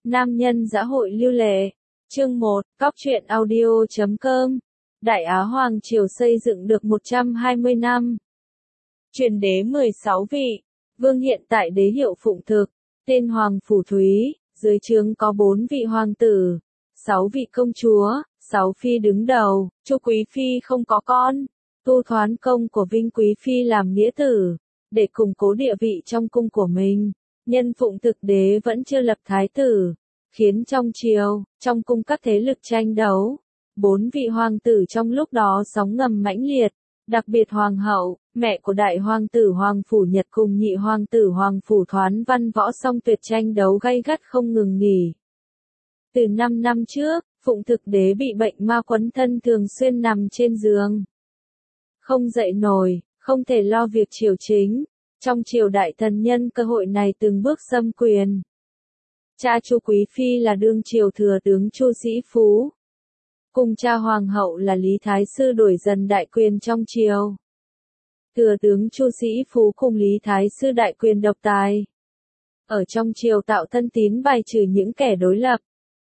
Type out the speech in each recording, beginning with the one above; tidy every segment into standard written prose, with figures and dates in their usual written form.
Nam nhân dã hội lưu lệ. Chương 1, Cóc truyện audio.com. Đại Á Hoàng Triều xây dựng được 120 năm. Truyền đế 16 vị. Vương hiện tại đế hiệu phụng thực. Tên Hoàng Phủ Thúy. Dưới trướng có 4 vị hoàng tử, 6 vị công chúa, 6 phi đứng đầu. Chu Quý Phi không có con. Tu thoán công của Vinh Quý Phi làm nghĩa tử. Để củng cố địa vị trong cung của mình. Nhân phụng thực đế vẫn chưa lập thái tử, khiến trong triều, trong cung các thế lực tranh đấu. 4 vị hoàng tử trong lúc đó sóng ngầm mãnh liệt, đặc biệt hoàng hậu, mẹ của đại hoàng tử Hoàng Phủ Nhật cùng nhị hoàng tử Hoàng Phủ Thoán Văn Võ Song Tuyệt tranh đấu gay gắt không ngừng nghỉ. Từ 5 năm trước, phụng thực đế bị bệnh ma quấn thân thường xuyên nằm trên giường. Không dậy nổi, không thể lo việc triều chính. Trong triều đại thần nhân cơ hội này từng bước xâm quyền. Cha Chu Quý Phi là đương triều thừa tướng Chu Sĩ Phú. Cùng cha hoàng hậu là Lý Thái Sư đổi dần đại quyền trong triều. Thừa tướng Chu Sĩ Phú cùng Lý Thái Sư đại quyền độc tài. Ở trong triều tạo thân tín bài trừ những kẻ đối lập.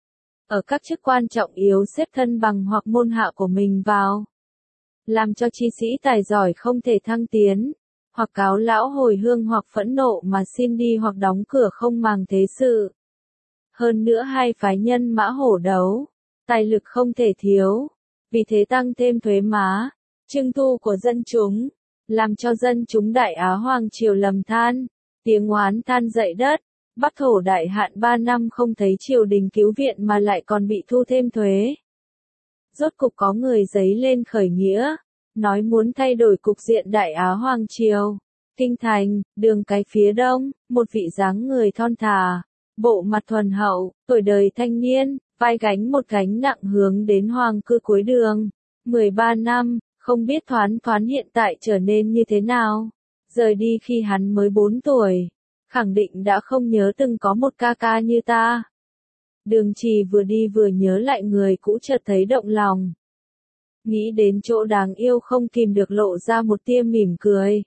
Ở các chức quan trọng yếu xếp thân bằng hoặc môn hạ của mình vào. Làm cho chi sĩ tài giỏi không thể thăng tiến. Hoặc cáo lão hồi hương hoặc phẫn nộ mà xin đi hoặc đóng cửa không màng thế sự. Hơn nữa hai phái nhân mã hổ đấu, tài lực không thể thiếu, vì thế tăng thêm thuế má, trưng thu của dân chúng, làm cho dân chúng Đại Á Hoàng Triều lầm than, tiếng oán than dậy đất, Bắc Thổ đại hạn 3 năm không thấy triều đình cứu viện mà lại còn bị thu thêm thuế. Rốt cục có người giấy lên khởi nghĩa. Nói muốn thay đổi cục diện Đại Á Hoàng Triều. Kinh thành, đường cái phía đông, một vị dáng người thon thả, bộ mặt thuần hậu, tuổi đời thanh niên, vai gánh một gánh nặng hướng đến hoàng cư cuối đường. 13 năm, không biết Thoán hiện tại trở nên như thế nào. Rời đi khi hắn mới 4 tuổi, khẳng định đã không nhớ từng có một ca ca như ta. Đường Trì vừa đi vừa nhớ lại người cũ chợt thấy động lòng. Nghĩ đến chỗ đáng yêu không kìm được lộ ra một tia mỉm cười.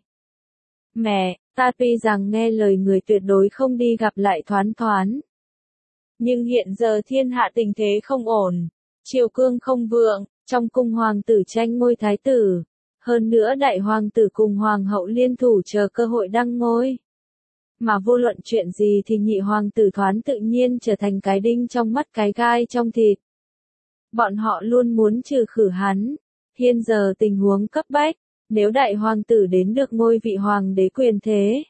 Mẹ, ta tuy rằng nghe lời người tuyệt đối không đi gặp lại Thoán. Nhưng hiện giờ thiên hạ tình thế không ổn, triều cương không vượng, trong cung hoàng tử tranh ngôi thái tử. Hơn nữa đại hoàng tử cùng hoàng hậu liên thủ chờ cơ hội đăng ngôi. Mà vô luận chuyện gì thì nhị hoàng tử Thoán tự nhiên trở thành cái đinh trong mắt cái gai trong thịt. Bọn họ luôn muốn trừ khử hắn. Hiện giờ tình huống cấp bách, nếu đại hoàng tử đến được ngôi vị hoàng đế quyền thế.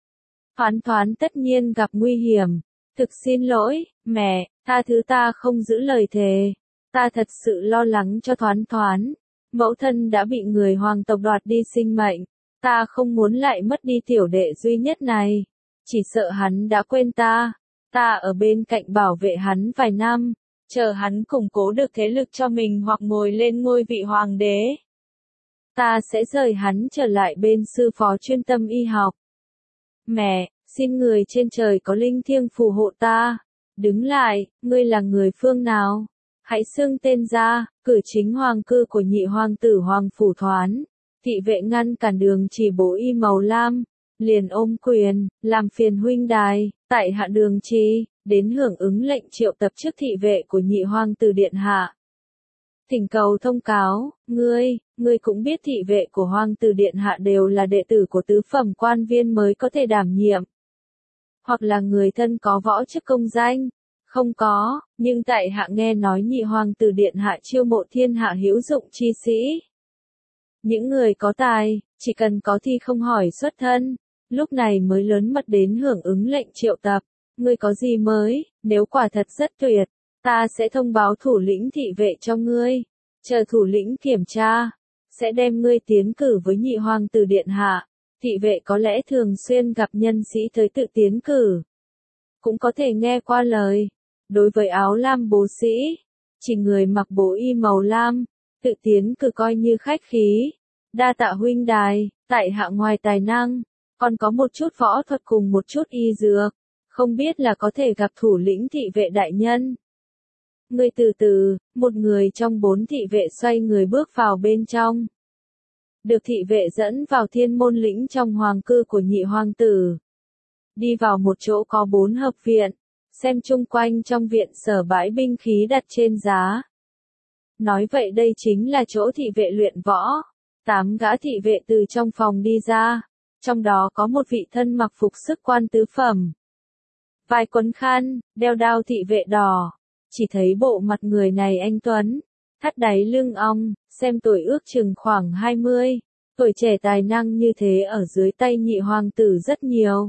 Thoán tất nhiên gặp nguy hiểm. Thực xin lỗi, mẹ, tha thứ ta không giữ lời thề. Ta thật sự lo lắng cho Thoán. Mẫu thân đã bị người hoàng tộc đoạt đi sinh mệnh. Ta không muốn lại mất đi tiểu đệ duy nhất này. Chỉ sợ hắn đã quên ta. Ta ở bên cạnh bảo vệ hắn vài năm. Chờ hắn củng cố được thế lực cho mình hoặc ngồi lên ngôi vị hoàng đế. Ta sẽ rời hắn trở lại bên sư phó chuyên tâm y học. Mẹ, xin người trên trời có linh thiêng phù hộ ta. Đứng lại, ngươi là người phương nào? Hãy xưng tên ra, cử chính hoàng cư của nhị hoàng tử Hoàng Phủ Thoán. Thị vệ ngăn cản đường chỉ bố y màu lam. Liền ôm quyền, làm phiền huynh đài, tại hạ đường trì, đến hưởng ứng lệnh triệu tập trước thị vệ của nhị hoàng tử điện hạ. Thỉnh cầu thông cáo, ngươi cũng biết thị vệ của hoàng tử điện hạ đều là đệ tử của tứ phẩm quan viên mới có thể đảm nhiệm. Hoặc là người thân có võ chức công danh. Không có, nhưng tại hạ nghe nói nhị hoàng tử điện hạ chiêu mộ thiên hạ hữu dụng chi sĩ. Những người có tài, chỉ cần có thi không hỏi xuất thân. Lúc này mới lớn mật đến hưởng ứng lệnh triệu tập. Ngươi có gì mới, nếu quả thật rất tuyệt, ta sẽ thông báo thủ lĩnh thị vệ cho ngươi. Chờ thủ lĩnh kiểm tra, sẽ đem ngươi tiến cử với nhị hoàng tử điện hạ. Thị vệ có lẽ thường xuyên gặp nhân sĩ tới tự tiến cử. Cũng có thể nghe qua lời. Đối với áo lam bố sĩ, chỉ người mặc bố y màu lam, tự tiến cử coi như khách khí. Đa tạ huynh đài, tại hạ ngoài tài năng, còn có một chút võ thuật cùng một chút y dược. Không biết là có thể gặp thủ lĩnh thị vệ đại nhân. Ngươi từ từ, một người trong 4 thị vệ xoay người bước vào bên trong. Được thị vệ dẫn vào thiên môn lĩnh trong hoàng cư của nhị hoàng tử. Đi vào một chỗ có 4 hợp viện. xem chung quanh trong viện sở bãi binh khí đặt trên giá. Nói vậy đây chính là chỗ thị vệ luyện võ. 8 gã thị vệ từ trong phòng đi ra, trong đó có một vị thân mặc phục sức quan tứ phẩm. Vai quấn khăn, đeo đao thị vệ đỏ, chỉ thấy bộ mặt người này anh tuấn, thắt đáy lưng ong, xem tuổi ước chừng khoảng 20, tuổi trẻ tài năng như thế ở dưới tay nhị hoàng tử rất nhiều.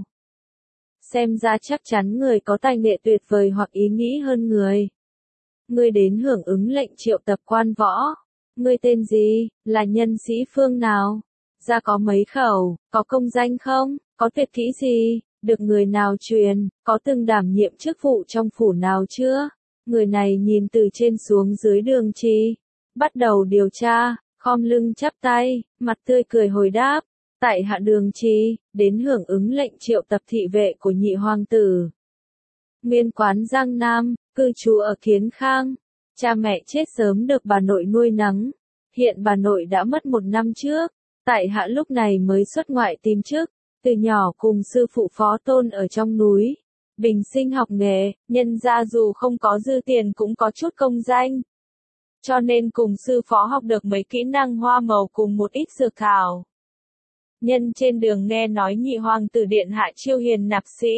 Xem ra chắc chắn người có tài nghệ tuyệt vời hoặc ý nghĩ hơn người. Ngươi đến hưởng ứng lệnh triệu tập quan võ. Ngươi tên gì, là nhân sĩ phương nào? Gia có mấy khẩu, có công danh không, có tuyệt kỹ gì, được người nào truyền, có từng đảm nhiệm chức vụ trong phủ nào chưa? Người này nhìn từ trên xuống dưới Đường Trì, bắt đầu điều tra, khom lưng chắp tay, mặt tươi cười hồi đáp, tại hạ Đường Trì, đến hưởng ứng lệnh triệu tập thị vệ của nhị hoàng tử. Nguyên quán Giang Nam, cư trú ở Kiến Khang. Cha mẹ chết sớm được bà nội nuôi nấng. Hiện bà nội đã mất 1 năm trước. Tại hạ lúc này mới xuất ngoại tìm chức. Từ nhỏ cùng sư phụ phó tôn ở trong núi. Bình sinh học nghề, nhân ra dù không có dư tiền cũng có chút công danh. Cho nên cùng sư phó học được mấy kỹ năng hoa màu cùng một ít dược thảo. Nhân trên đường nghe nói nhị hoàng tử điện hạ chiêu hiền nạp sĩ.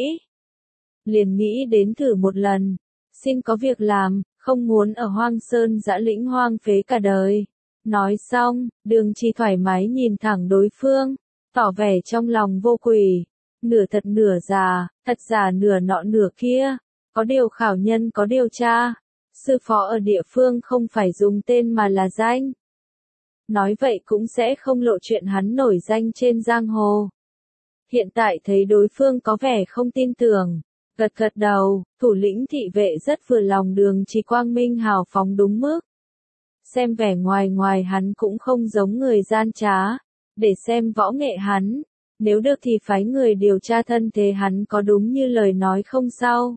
Liền nghĩ đến thử một lần. Xin có việc làm, không muốn ở hoang sơn dã lĩnh hoang phế cả đời. Nói xong, Đường Trì thoải mái nhìn thẳng đối phương, tỏ vẻ trong lòng vô quỷ. Nửa thật nửa giả, thật giả nửa nọ nửa kia. Có điều khảo nhân có điều tra. Sư phó ở địa phương không phải dùng tên mà là danh. Nói vậy cũng sẽ không lộ chuyện hắn nổi danh trên giang hồ. Hiện tại thấy đối phương có vẻ không tin tưởng. Gật gật đầu, thủ lĩnh thị vệ rất vừa lòng Đường Trì quang minh hào phóng đúng mức. Xem vẻ ngoài ngoài hắn cũng không giống người gian trá. Để xem võ nghệ hắn. Nếu được thì phái người điều tra thân thế hắn có đúng như lời nói không sao.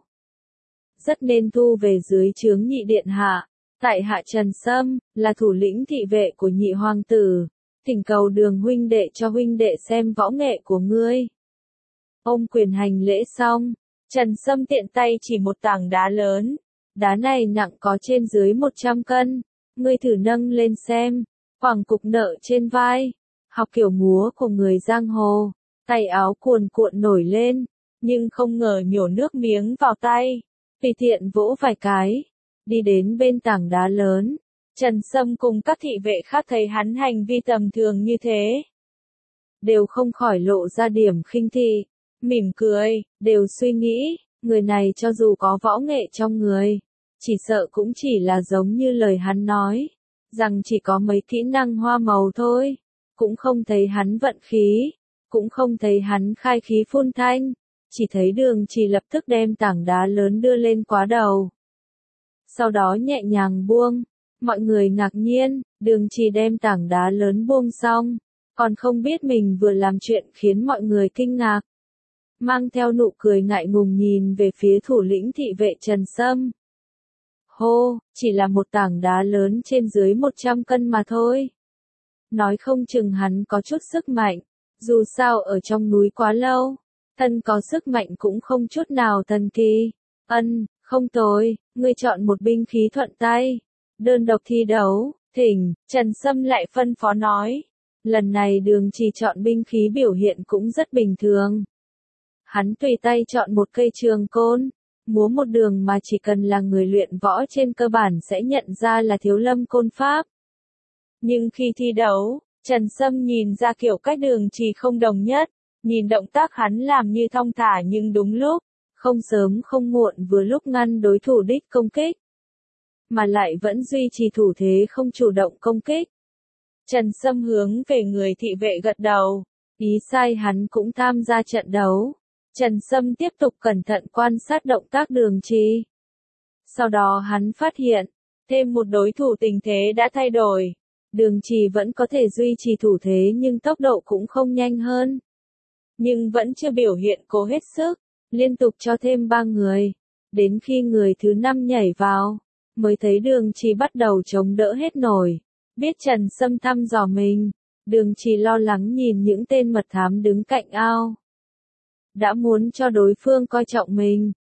Rất nên thu về dưới trướng nhị điện hạ. Tại hạ Trần Sâm, là thủ lĩnh thị vệ của nhị hoàng tử. Thỉnh cầu Đường huynh đệ cho huynh đệ xem võ nghệ của ngươi. Ông quyền hành lễ xong. Trần Sâm tiện tay chỉ một tảng đá lớn. Đá này nặng có trên dưới 100 cân. Ngươi thử nâng lên xem. Quẳng cục nợ trên vai. Học kiểu múa của người giang hồ. Tay áo cuồn cuộn nổi lên. Nhưng không ngờ nhổ nước miếng vào tay. Tùy tiện vỗ vài cái. Đi đến bên tảng đá lớn. Trần Sâm cùng các thị vệ khác thấy hắn hành vi tầm thường như thế. Đều không khỏi lộ ra điểm khinh thị. Mỉm cười, đều suy nghĩ, người này cho dù có võ nghệ trong người, chỉ sợ cũng chỉ là giống như lời hắn nói, rằng chỉ có mấy kỹ năng hoa màu thôi, cũng không thấy hắn vận khí, cũng không thấy hắn khai khí phun thanh, chỉ thấy Đường Trì lập tức đem tảng đá lớn đưa lên quá đầu. Sau đó nhẹ nhàng buông, mọi người ngạc nhiên, Đường Trì đem tảng đá lớn buông xong, còn không biết mình vừa làm chuyện khiến mọi người kinh ngạc. Mang theo nụ cười ngại ngùng nhìn về phía thủ lĩnh thị vệ Trần Sâm. Hô, chỉ là một tảng đá lớn trên dưới 100 cân mà thôi. Nói không chừng hắn có chút sức mạnh, dù sao ở trong núi quá lâu, thân có sức mạnh cũng không chút nào thần kỳ. Không tồi, ngươi chọn một binh khí thuận tay. Đơn độc thi đấu, thỉnh, Trần Sâm lại phân phó nói. Lần này Đường Trì chọn binh khí biểu hiện cũng rất bình thường. Hắn tùy tay chọn một cây trường côn, múa một đường mà chỉ cần là người luyện võ trên cơ bản sẽ nhận ra là Thiếu Lâm côn pháp. Nhưng khi thi đấu, Trần Sâm nhìn ra kiểu cách Đường Trì không đồng nhất, nhìn động tác hắn làm như thong thả nhưng đúng lúc, không sớm không muộn vừa lúc ngăn đối thủ đích công kích, mà lại vẫn duy trì thủ thế không chủ động công kích. Trần Sâm hướng về người thị vệ gật đầu, ý sai hắn cũng tham gia trận đấu. Trần Sâm tiếp tục cẩn thận quan sát động tác Đường Trì. Sau đó hắn phát hiện, thêm một đối thủ tình thế đã thay đổi. Đường Trì vẫn có thể duy trì thủ thế nhưng tốc độ cũng không nhanh hơn. Nhưng vẫn chưa biểu hiện cố hết sức, liên tục cho thêm 3 người. Đến khi người thứ 5 nhảy vào, mới thấy Đường Trì bắt đầu chống đỡ hết nổi. Biết Trần Sâm thăm dò mình, Đường Trì lo lắng nhìn những tên mật thám đứng cạnh ao. Đã muốn cho đối phương coi trọng mình,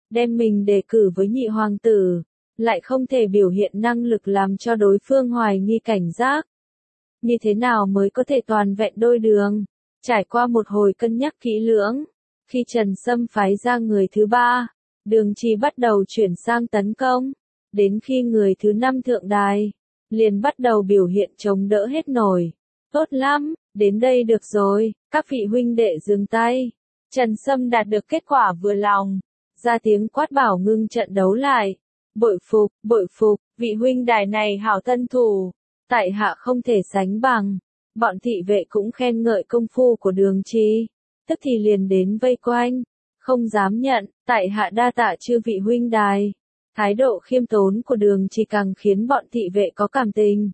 đem mình đề cử với nhị hoàng tử, lại không thể biểu hiện năng lực làm cho đối phương hoài nghi cảnh giác. Như thế nào mới có thể toàn vẹn đôi đường? Trải qua một hồi cân nhắc kỹ lưỡng, khi Trần Sâm phái ra người thứ ba, Đường Trì bắt đầu chuyển sang tấn công, đến khi người thứ năm thượng đài, liền bắt đầu biểu hiện chống đỡ hết nổi. Tốt lắm, đến đây được rồi, các vị huynh đệ dừng tay. Trần Sâm đạt được kết quả vừa lòng, ra tiếng quát bảo ngưng trận đấu lại. Bội phục, vị huynh đài này hảo thân thủ, tại hạ không thể sánh bằng. Bọn thị vệ cũng khen ngợi công phu của Đường Trì, tức thì liền đến vây quanh, không dám nhận, tại hạ đa tạ chư vị huynh đài. Thái độ khiêm tốn của Đường Trì càng khiến bọn thị vệ có cảm tình.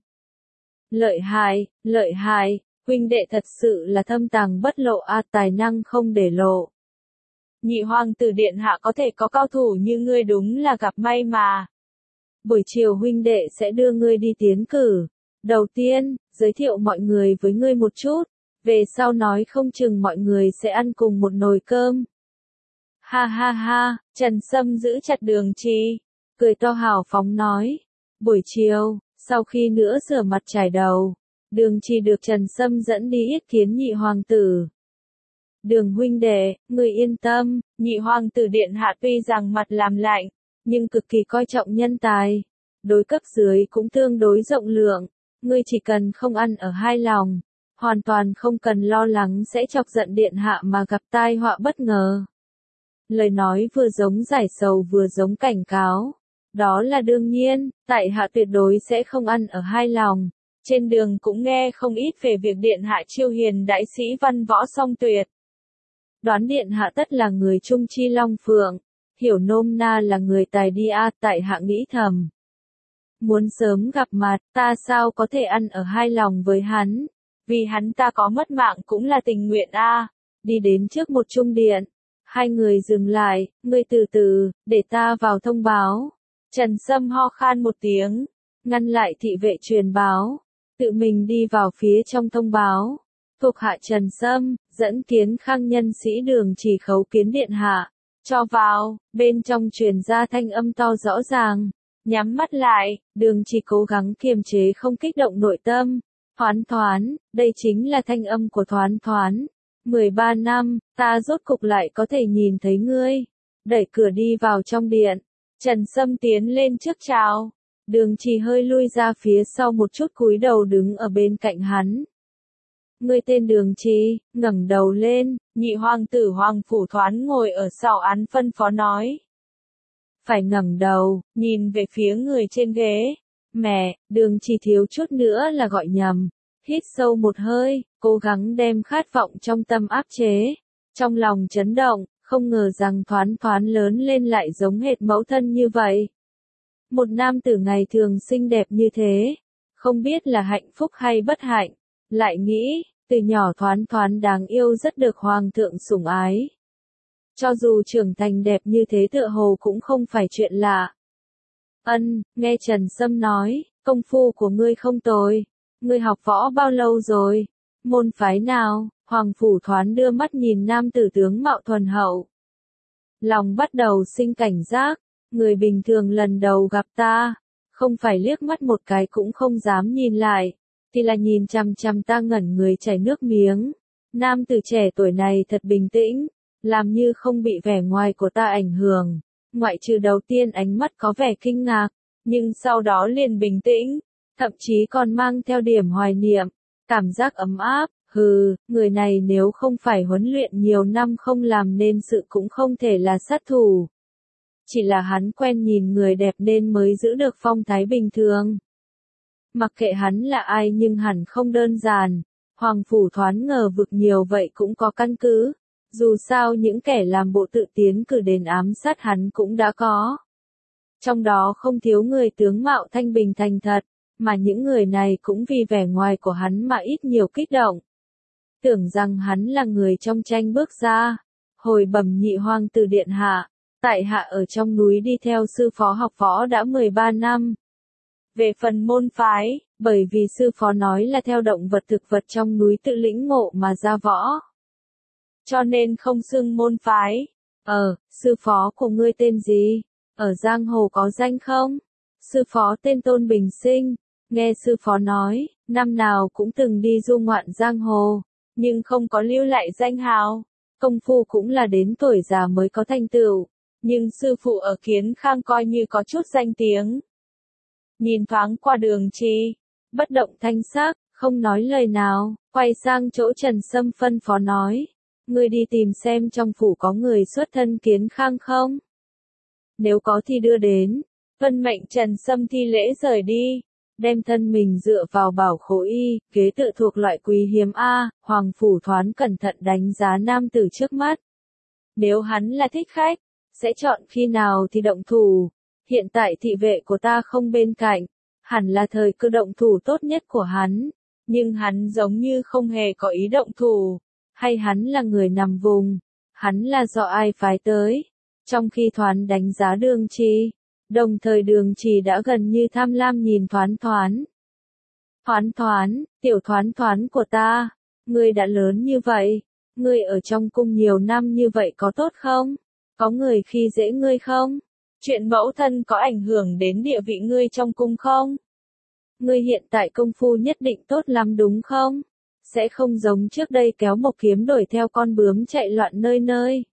Lợi hại, huynh đệ thật sự là thâm tàng bất lộ tài năng không để lộ. Nhị hoàng tử điện hạ có thể có cao thủ như ngươi đúng là gặp may mà. Buổi chiều huynh đệ sẽ đưa ngươi đi tiến cử. Đầu tiên, giới thiệu mọi người với ngươi một chút, về sau nói không chừng mọi người sẽ ăn cùng một nồi cơm. Ha ha ha, Trần Sâm giữ chặt Đường Trì, cười to hào phóng nói. Buổi chiều, sau khi nữa rửa mặt chải đầu, Đường Trì được Trần Sâm dẫn đi yết kiến nhị hoàng tử. Đường huynh đệ, người yên tâm, nhị hoàng tử điện hạ tuy rằng mặt làm lạnh, nhưng cực kỳ coi trọng nhân tài. Đối cấp dưới cũng tương đối rộng lượng, ngươi chỉ cần không ăn ở hai lòng, hoàn toàn không cần lo lắng sẽ chọc giận điện hạ mà gặp tai họa bất ngờ. Lời nói vừa giống giải sầu vừa giống cảnh cáo. Đó là đương nhiên, tại hạ tuyệt đối sẽ không ăn ở hai lòng. Trên đường cũng nghe không ít về việc điện hạ chiêu hiền đại sĩ văn võ song tuyệt. Đoán điện hạ tất là người trung chi long phượng, hiểu nôm na là người tài đi tại hạ nghĩ thầm. Muốn sớm gặp mặt, ta sao có thể ăn ở hai lòng với hắn, vì hắn ta có mất mạng cũng là tình nguyện Đi đến trước một trung điện, hai người dừng lại, ngươi từ từ, để ta vào thông báo. Trần Sâm ho khan một tiếng, ngăn lại thị vệ truyền báo, tự mình đi vào phía trong thông báo. Thuộc hạ Trần Sâm, dẫn kiến khang nhân sĩ Đường Trì khấu kiến điện hạ, cho vào, bên trong truyền ra thanh âm to rõ ràng. Nhắm mắt lại, Đường Trì cố gắng kiềm chế không kích động nội tâm. Thoán, đây chính là thanh âm của Thoán. 13 năm, ta rốt cục lại có thể nhìn thấy ngươi. Đẩy cửa đi vào trong điện, Trần Sâm tiến lên trước chào. Đường Trì hơi lui ra phía sau một chút cúi đầu đứng ở bên cạnh hắn. Ngươi tên Đường Trì, ngẩng đầu lên, nhị hoàng tử Hoàng Phủ Thoán ngồi ở sau án phân phó nói. Phải ngẩng đầu, nhìn về phía người trên ghế. Mẹ, Đường Trì thiếu chút nữa là gọi nhầm. Hít sâu một hơi, cố gắng đem khát vọng trong tâm áp chế. Trong lòng chấn động, không ngờ rằng Thoán lớn lên lại giống hệt mẫu thân như vậy. Một nam tử ngày thường xinh đẹp như thế, không biết là hạnh phúc hay bất hạnh. Lại nghĩ, từ nhỏ Thoán đáng yêu rất được hoàng thượng sủng ái. Cho dù trưởng thành đẹp như thế tựa hồ cũng không phải chuyện lạ. Nghe Trần Sâm nói, công phu của ngươi không tồi. Ngươi học võ bao lâu rồi? Môn phái nào? Hoàng Phủ Thoán đưa mắt nhìn nam tử tướng mạo thuần hậu. Lòng bắt đầu sinh cảnh giác, người bình thường lần đầu gặp ta, không phải liếc mắt một cái cũng không dám nhìn lại, thì là nhìn chằm chằm ta ngẩn người chảy nước miếng. Nam tử trẻ tuổi này thật bình tĩnh, làm như không bị vẻ ngoài của ta ảnh hưởng, ngoại trừ đầu tiên ánh mắt có vẻ kinh ngạc, nhưng sau đó liền bình tĩnh, thậm chí còn mang theo điểm hoài niệm, cảm giác ấm áp. Người này nếu không phải huấn luyện nhiều năm không làm nên sự cũng không thể là sát thủ. Chỉ là hắn quen nhìn người đẹp nên mới giữ được phong thái bình thường. Mặc kệ hắn là ai nhưng hẳn không đơn giản. Hoàng Phủ Thoán ngờ vực nhiều vậy cũng có căn cứ. Dù sao những kẻ làm bộ tự tiến cử đến ám sát hắn cũng đã có. Trong đó không thiếu người tướng mạo thanh bình thành thật, mà những người này cũng vì vẻ ngoài của hắn mà ít nhiều kích động. Tưởng rằng hắn là người trong tranh bước ra. Hồi bẩm nhị hoàng tử điện hạ, tại hạ ở trong núi đi theo sư phó học võ đã 13 năm. Về phần môn phái, bởi vì sư phó nói là theo động vật thực vật trong núi tự lĩnh ngộ mà ra võ. Cho nên không xưng môn phái. Sư phó của ngươi tên gì? Ở giang hồ có danh không? Sư phó tên Tôn Bình Sinh. Nghe sư phó nói, năm nào cũng từng đi du ngoạn giang hồ, nhưng không có lưu lại danh hào. Công phu cũng là đến tuổi già mới có thành tựu, nhưng sư phụ ở Kiến Khang coi như có chút danh tiếng. Nhìn thoáng qua Đường Trì, bất động thanh sắc, không nói lời nào, quay sang chỗ Trần Sâm phân phó nói, ngươi đi tìm xem trong phủ có người xuất thân Kiến Khang không? Nếu có thì đưa đến. Vân mệnh Trần Sâm thi lễ rời đi, đem thân mình dựa vào bảo khố y, kế tự thuộc loại quý hiếm A, Hoàng Phủ Thoán cẩn thận đánh giá nam tử trước mắt. Nếu hắn là thích khách, sẽ chọn khi nào thì động thủ. Hiện tại thị vệ của ta không bên cạnh, hẳn là thời cơ động thủ tốt nhất của hắn, nhưng hắn giống như không hề có ý động thủ, hay hắn là người nằm vùng, hắn là do ai phái tới. Trong khi Thoán đánh giá Đường Trì, đồng thời Đường Trì đã gần như tham lam nhìn Thoán Thoán. Thoán Thoán, tiểu Thoán Thoán của ta, ngươi đã lớn như vậy, ngươi ở trong cung nhiều năm như vậy có tốt không? Có người khi dễ ngươi không? Chuyện mẫu thân có ảnh hưởng đến địa vị ngươi trong cung không? Ngươi hiện tại công phu nhất định tốt lắm đúng không? Sẽ không giống trước đây kéo một kiếm đuổi theo con bướm chạy loạn nơi nơi.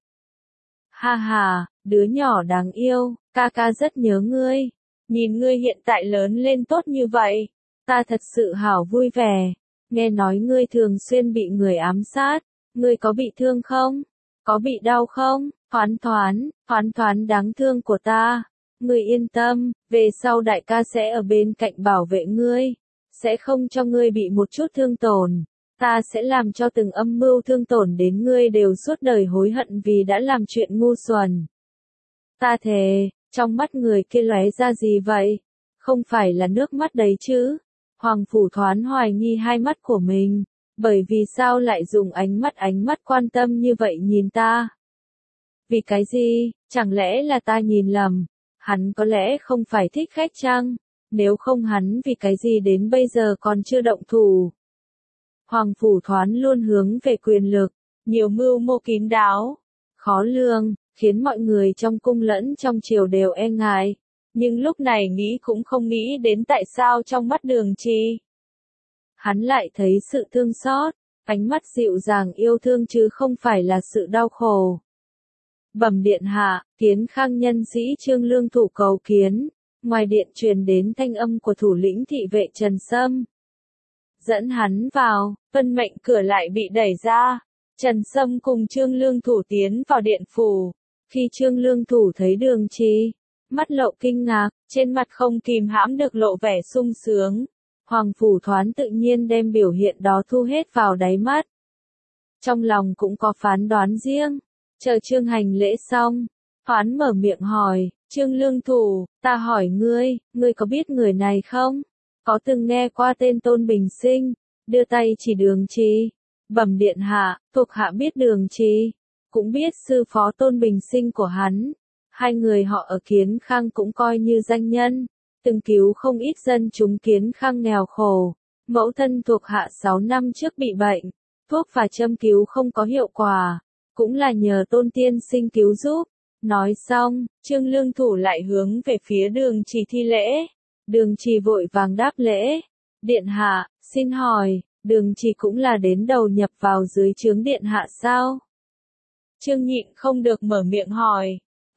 Ha ha, đứa nhỏ đáng yêu, ca ca rất nhớ ngươi. Nhìn ngươi hiện tại lớn lên tốt như vậy, ta thật sự hảo vui vẻ. Nghe nói ngươi thường xuyên bị người ám sát, ngươi có bị thương không? Có bị đau không? Thoán Thoán đáng thương của ta. Ngươi yên tâm, về sau đại ca sẽ ở bên cạnh bảo vệ ngươi, sẽ không cho ngươi bị một chút thương tổn. Ta sẽ làm cho từng âm mưu thương tổn đến ngươi đều suốt đời hối hận vì đã làm chuyện ngu xuẩn. Ta thề, trong mắt người kia lóe ra gì vậy? Không phải là nước mắt đấy chứ? Hoàng Phủ Thoán hoài nghi hai mắt của mình, bởi vì sao lại dùng ánh mắt quan tâm như vậy nhìn ta? Vì cái gì? Chẳng lẽ là ta nhìn lầm? Hắn có lẽ không phải thích khách chăng? Nếu không hắn vì cái gì đến bây giờ còn chưa động thủ? Hoàng Phủ Thoán luôn hướng về quyền lực, nhiều mưu mô kín đáo, khó lường, khiến mọi người trong cung lẫn trong triều đều e ngại. Nhưng lúc này nghĩ cũng không nghĩ đến tại sao trong mắt Đường Trì, hắn lại thấy sự thương xót, ánh mắt dịu dàng yêu thương chứ không phải là sự đau khổ. Bẩm điện hạ, Kiến Khang nhân sĩ Trương Lương Thủ cầu kiến. Ngoài điện truyền đến thanh âm của thủ lĩnh thị vệ Trần Sâm. Dẫn hắn vào, vân mệnh cửa lại bị đẩy ra. Trần Sâm cùng Trương Lương Thủ tiến vào điện phủ. Khi Trương Lương Thủ thấy Đường Trì, mắt lộ kinh ngạc, trên mặt không kìm hãm được lộ vẻ sung sướng. Hoàng Phủ Thoán tự nhiên đem biểu hiện đó thu hết vào đáy mắt. Trong lòng cũng có phán đoán riêng. Chờ Trương hành lễ xong, Thoán mở miệng hỏi, Trương Lương Thủ, ta hỏi ngươi có biết người này không? Có từng nghe qua tên Tôn Bình Sinh? Đưa tay chỉ Đường Trì. Bẩm điện hạ, thuộc hạ biết Đường Trì, cũng biết sư phó Tôn Bình Sinh của hắn. Hai người họ ở Kiến Khang cũng coi như danh nhân, từng cứu không ít dân chúng Kiến Khang nghèo khổ. Mẫu thân thuộc hạ 6 năm trước bị bệnh, thuốc và châm cứu không có hiệu quả, cũng là nhờ Tôn tiên sinh cứu giúp. Nói xong, Trương Lương Thủ lại hướng về phía Đường Trì thi lễ. Đường Trì vội vàng đáp lễ. Điện hạ, xin hỏi, Đường Trì cũng là đến đầu nhập vào dưới trướng điện hạ sao? Trương nhịn không được mở miệng hỏi.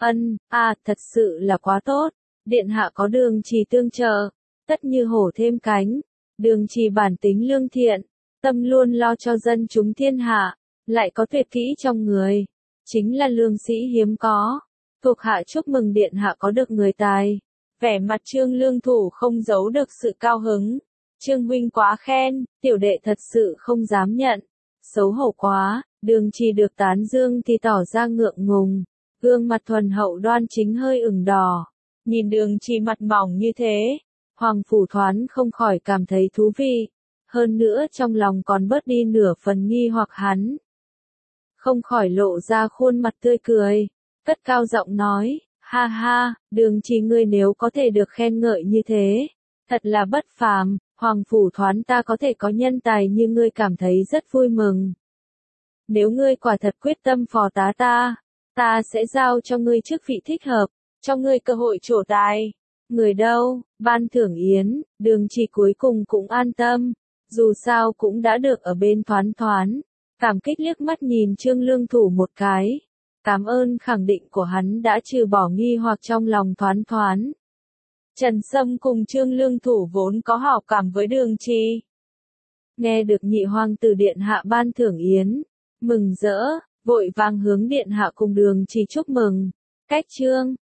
Thật sự là quá tốt. Điện hạ có Đường Trì tương trợ, tất như hổ thêm cánh. Đường Trì bản tính lương thiện, tâm luôn lo cho dân chúng thiên hạ, lại có tuyệt kỹ trong người, chính là lương sĩ hiếm có. Thuộc hạ chúc mừng điện hạ có được người tài. Vẻ mặt Trương Lương Thủ không giấu được sự cao hứng. Trương huynh quá khen, tiểu đệ thật sự không dám nhận. Xấu hổ quá. Đường Trì được tán dương thì tỏ ra ngượng ngùng, gương mặt thuần hậu đoan chính hơi ửng đỏ. Nhìn Đường Trì mặt mỏng như thế, Hoàng Phủ Thoán không khỏi cảm thấy thú vị, hơn nữa trong lòng còn bớt đi nửa phần nghi hoặc hắn. Không khỏi lộ ra khuôn mặt tươi cười, cất cao giọng nói, ha ha, Đường Trì ngươi nếu có thể được khen ngợi như thế, thật là bất phàm. Hoàng Phủ Thoán ta có thể có nhân tài như ngươi cảm thấy rất vui mừng. Nếu ngươi quả thật quyết tâm phò tá ta, Ta sẽ giao cho ngươi chức vị thích hợp, cho ngươi cơ hội trổ tài. Người đâu, Ban Thưởng Yến, Đường Trì cuối cùng cũng an tâm, dù sao cũng đã được ở bên Thoán Thoán. Cảm kích liếc mắt nhìn Trương Lương Thủ một cái. Cảm ơn khẳng định của hắn đã trừ bỏ nghi hoặc trong lòng Thoán Thoán. Trần Sâm cùng Trương Lương Thủ vốn có hảo cảm với Đường Trì. Nghe được nhị hoàng tử điện hạ ban thưởng yến, mừng rỡ, vội vàng hướng điện hạ cùng Đường Trì chúc mừng. Cách chương